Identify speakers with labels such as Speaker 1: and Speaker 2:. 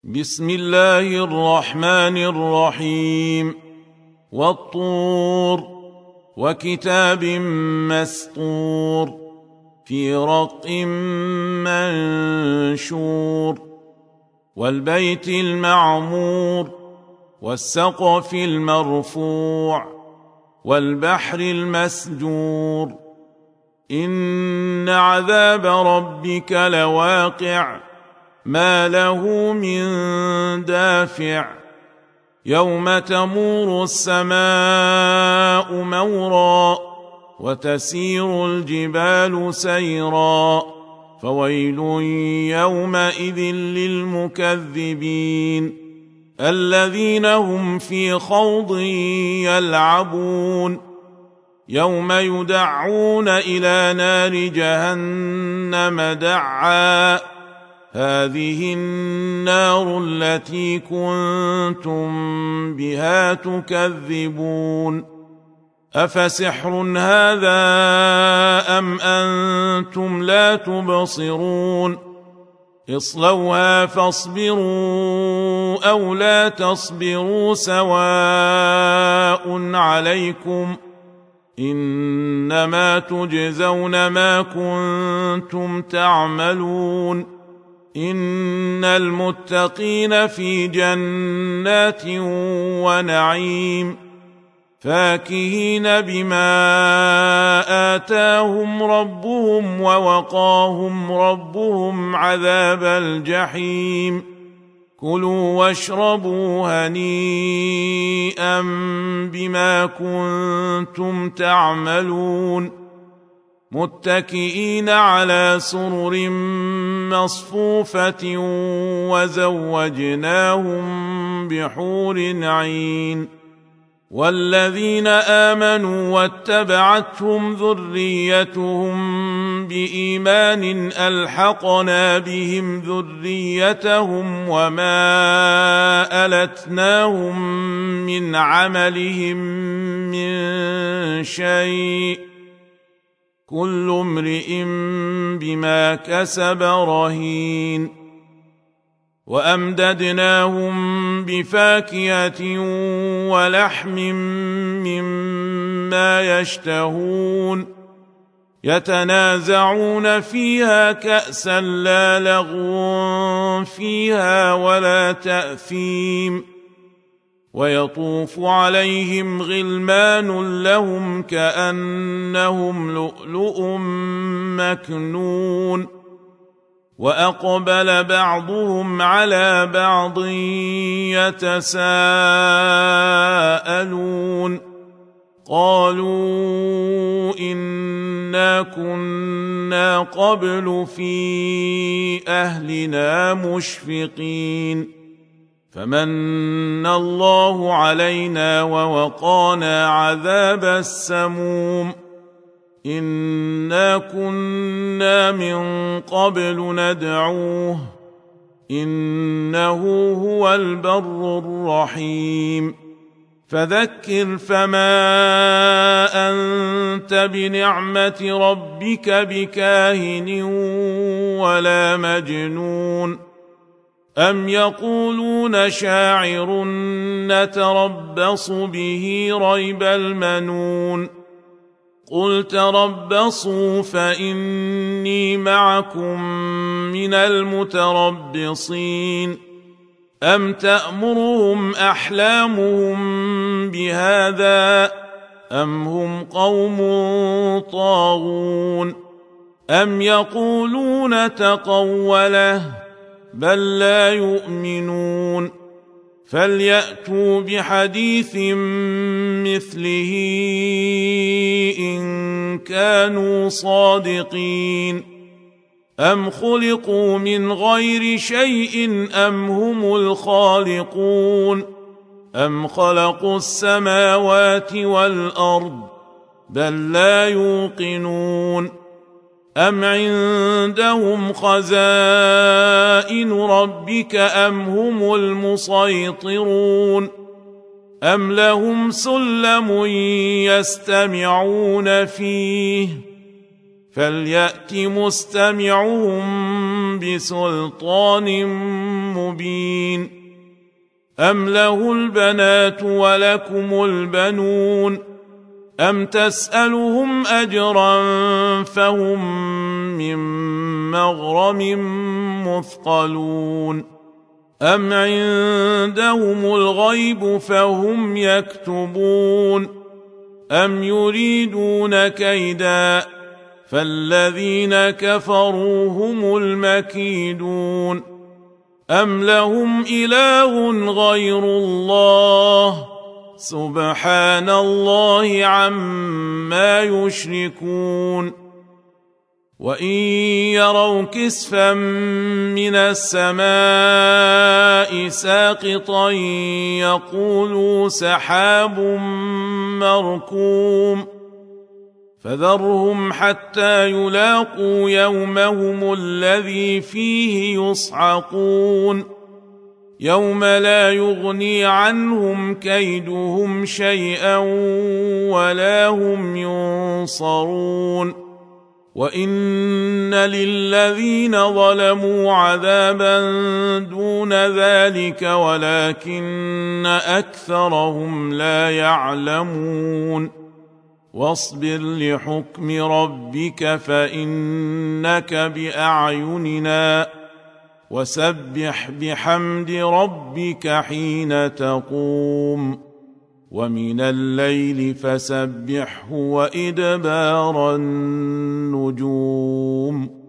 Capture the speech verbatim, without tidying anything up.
Speaker 1: بسم الله الرحمن الرحيم والطور وكتاب مسطور في رق منشور والبيت المعمور والسقف المرفوع والبحر المسجور إن عذاب ربك لواقع ما له من دافع يوم تمور السماء مورا وتسير الجبال سيرا فويل يومئذ للمكذبين الذين هم في خوض يلعبون يوم يدعون إلى نار جهنم دعا هذه النار التي كنتم بها تكذبون أفسحر هذا أم أنتم لا تبصرون اصلوها فاصبروا أو لا تصبروا سواء عليكم إنما تجزون ما كنتم تعملون إن المتقين في جنات ونعيم فاكهين بما آتاهم ربهم ووقاهم ربهم عذاب الجحيم كلوا واشربوا هنيئا بما كنتم تعملون متكئين على سرر مصفوفة وزوجناهم بحور عين والذين آمنوا واتبعتهم ذريتهم بإيمان ألحقنا بهم ذريتهم وما ألتناهم من عملهم من شيء كل امرئ بما كسب رهين وأمددناهم بفاكهة ولحم مما يشتهون يتنازعون فيها كأسا لا لغو فيها ولا تأثيم ويطوف عليهم غلمان لهم كأنهم لؤلؤ مكنون وأقبل بعضهم على بعض يتساءلون قالوا إنا كنا قبل في أهلنا مشفقين فمن الله علينا ووقانا عذاب السموم إنا كنا من قبل ندعوه إنه هو البر الرحيم فذكر فما أنت بنعمة ربك بكاهن ولا مجنون أم يقولون شاعر نتربص به ريب المنون قل تربصوا فإني معكم من المتربصين أم تأمرهم أحلامهم بهذا أم هم قوم طاغون أم يقولون تقوله بل لا يؤمنون فليأتوا بحديث مثله إن كانوا صادقين أم خلقوا من غير شيء أم هم الخالقون أم خلقوا السماوات والأرض بل لا يوقنون أم عندهم خزائن ربك أم هم المسيطرون أم لهم سلم يستمعون فيه فليأت مستمعهم بسلطان مبين أم له البنات ولكم البنون أم تسألهم أجرا فهم من مغرم مثقلون أم عندهم الغيب فهم يكتبون أم يريدون كيدا فالذين كفروا هم المكيدون أم لهم إله غير الله سبحان الله عما يشركون وإن يروا كسفا من السماء ساقطا يقولوا سحاب مركوم فذرهم حتى يلاقوا يومهم الذي فيه يصعقون يوم لا يغني عنهم كيدهم شيئا ولا هم ينصرون وإن للذين ظلموا عذابا دون ذلك ولكن أكثرهم لا يعلمون واصبر لحكم ربك فإنك بأعيننا وسبح بحمد ربك حين تقوم ومن الليل فسبحه وإدبار النجوم